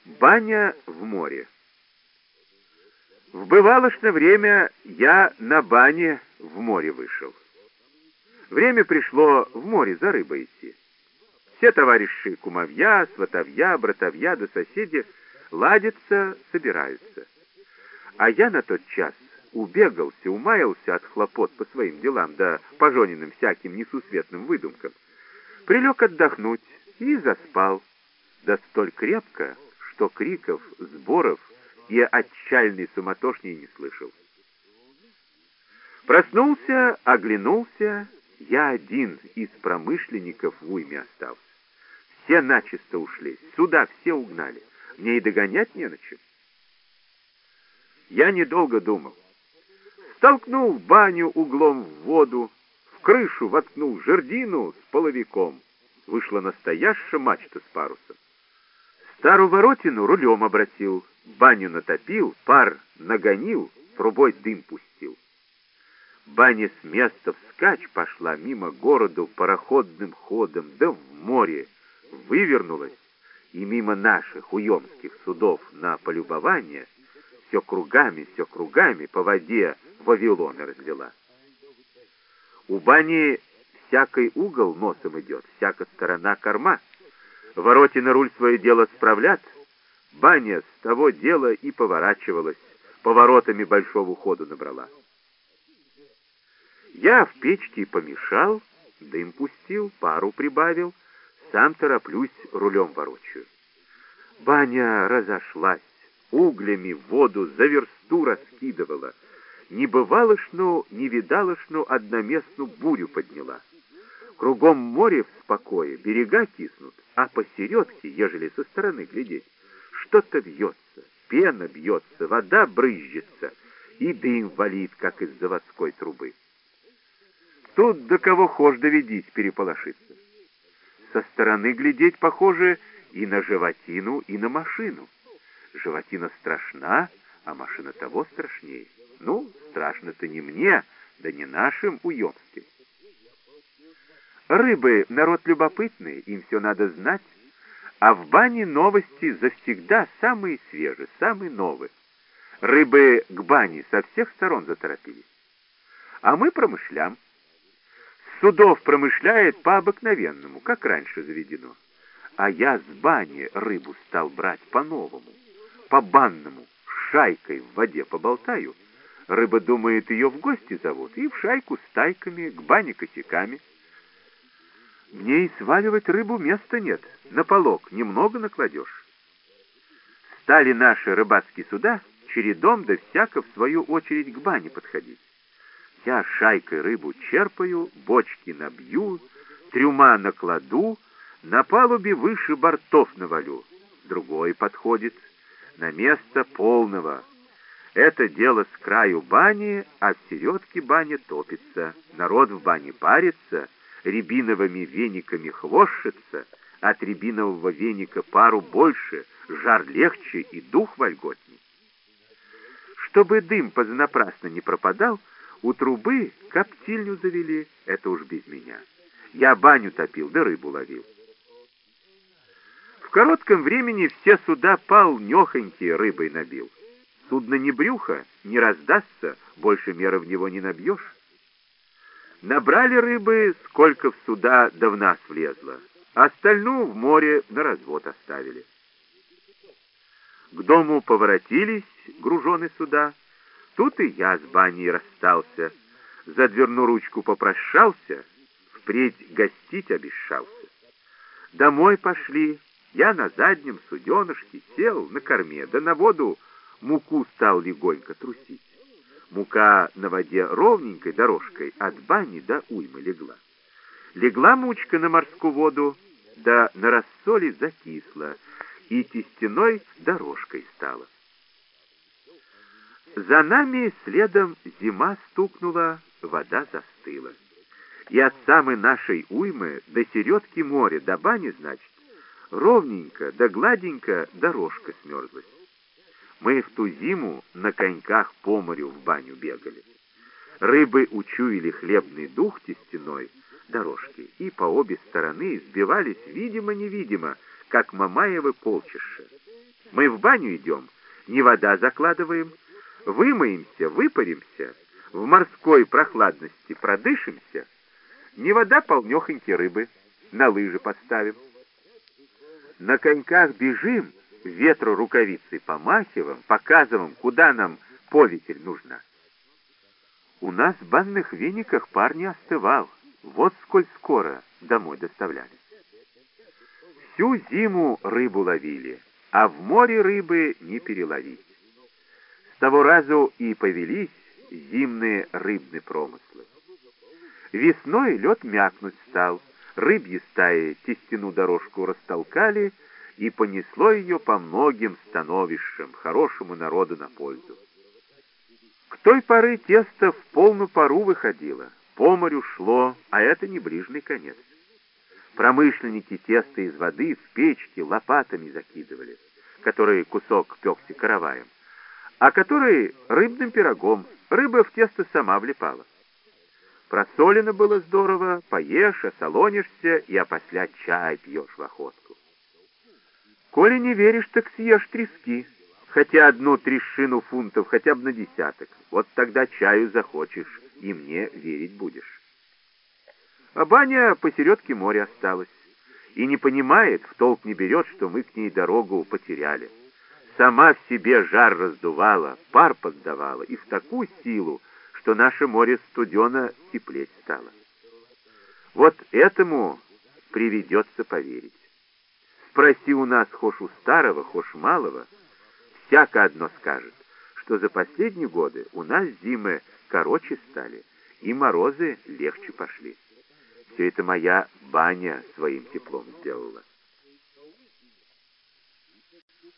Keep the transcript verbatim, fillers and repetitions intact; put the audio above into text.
Баня в море. В бывалошно время я на бане в море вышел. Время пришло в море за рыбой идти. Все товарищи, кумовья, сватовья, братовья да соседи ладятся, собираются. А я на тот час убегался, умаялся от хлопот по своим делам, да по жениным всяким несусветным выдумкам. Прилег отдохнуть и заспал, да столь крепко, что криков, сборов и отчаянной суматошни не слышал. Проснулся, оглянулся, я один из промышленников в уйме остался. Все начисто ушли, сюда все угнали, мне и догонять не на чем. Я недолго думал. Столкнул в баню углом в воду, в крышу воткнул жердину с половиком. Вышла настоящая мачта с парусом. Старую воротину рулем обратил, баню натопил, пар нагонил, трубой дым пустил. Баня с места вскачь пошла мимо городу пароходным ходом, да в море вывернулась, и мимо наших уемских судов на полюбование все кругами, все кругами по воде Вавилона разлила. У бани всякий угол носом идет, всякая сторона корма. Воротина руль свое дело справлят, баня с того дела и поворачивалась, поворотами большого ходу набрала. Я в печке помешал, дым пустил, пару прибавил, сам тороплюсь, рулем ворочаю. Баня разошлась, углями в воду за версту раскидывала. Не бывалошну, не видалошну одноместную бурю подняла. Кругом море в спокое, берега киснут, а посередке, ежели со стороны глядеть, что-то бьется, пена бьется, вода брызжется, и дым валит, как из заводской трубы. Тут до кого хошь доведись переполошиться. Со стороны глядеть похоже и на животину, и на машину. Животина страшна, а машина того страшнее. Ну, страшно-то не мне, да не нашим уемским. Рыбы — народ любопытный, им все надо знать, а в бане новости завсегда самые свежие, самые новые. Рыбы к бане со всех сторон заторопились. А мы промышляем. С судов промышляет по-обыкновенному, как раньше заведено. А я с бани рыбу стал брать по-новому, по-банному, с шайкой в воде поболтаю. Рыба думает, ее в гости зовут, и в шайку с тайками, к бане косяками. Мне и сваливать рыбу места нет, на полог немного накладешь. Стали наши рыбацкие суда чередом да всяко в свою очередь к бане подходить. Я шайкой рыбу черпаю, бочки набью, трюма накладу, на палубе выше бортов навалю. Другой подходит, на место полного. Это дело с краю бани, а в середке баня топится. Народ в бане парится, рябиновыми вениками хвощется, от рябинового веника пару больше, жар легче и дух вольготней. Чтобы дым позанапрасно не пропадал, у трубы коптильню завели, это уж без меня. Я баню топил, да рыбу ловил. В коротком времени все суда полнёхонькие рыбой набил. Судно не брюхо, не раздастся, больше меры в него не набьешь. Набрали рыбы, сколько в суда да в нас влезло, а остальную в море на развод оставили. К дому поворотились гружены суда. Тут и я с баней расстался, за дверную ручку попрощался, впредь гостить обещался. Домой пошли, я на заднем суденышке сел на корме, да на воду муку стал легонько трусить. Мука на воде ровненькой дорожкой от бани до уймы легла. Легла мучка на морскую воду, да на рассоле закисла, и тестяной дорожкой стала. За нами следом зима стукнула, вода застыла. И от самой нашей уймы до середки моря, до бани, значит, ровненько да гладенько дорожка смерзлась. Мы в ту зиму на коньках по морю в баню бегали. Рыбы учуяли хлебный дух тестяной дорожки и по обе стороны сбивались видимо-невидимо, как мамаевы полчища. Мы в баню идем, не вода закладываем, вымоемся, выпаримся, в морской прохладности продышимся, не вода полнёхоньки рыбы, на лыжи поставим. На коньках бежим, ветру рукавицей помахиваем, показываем, куда нам повитель нужна. У нас в банных вениках пар не остывал, вот сколь скоро домой доставляли. Всю зиму рыбу ловили, а в море рыбы не переловить. С того разу и повелись зимние рыбные промыслы. Весной лед мякнуть стал, рыбьи стаи тестяную дорожку растолкали, и понесло ее по многим становищам, хорошему народу на пользу. К той поры тесто в полную пару выходило, по морю шло, а это не ближний конец. Промышленники тесто из воды в печки лопатами закидывали, которые кусок пекся караваем, а которые рыбным пирогом, рыба в тесто сама влипала. Просолено было здорово, поешь, осолонишься и опосля чай пьешь в охотку. Коли не веришь, так съешь трески, хотя одну трещину фунтов, хотя бы на десяток. Вот тогда чаю захочешь, и мне верить будешь. А баня посередке моря осталась, и не понимает, в толк не берет, что мы к ней дорогу потеряли. Сама в себе жар раздувала, пар поддавала, и в такую силу, что наше море студено теплеть стало. Вот этому приведется поверить. Спроси у нас, хошь у старого, хошь малого, всяко одно скажет, что за последние годы у нас зимы короче стали, и морозы легче пошли. Все это моя баня своим теплом сделала.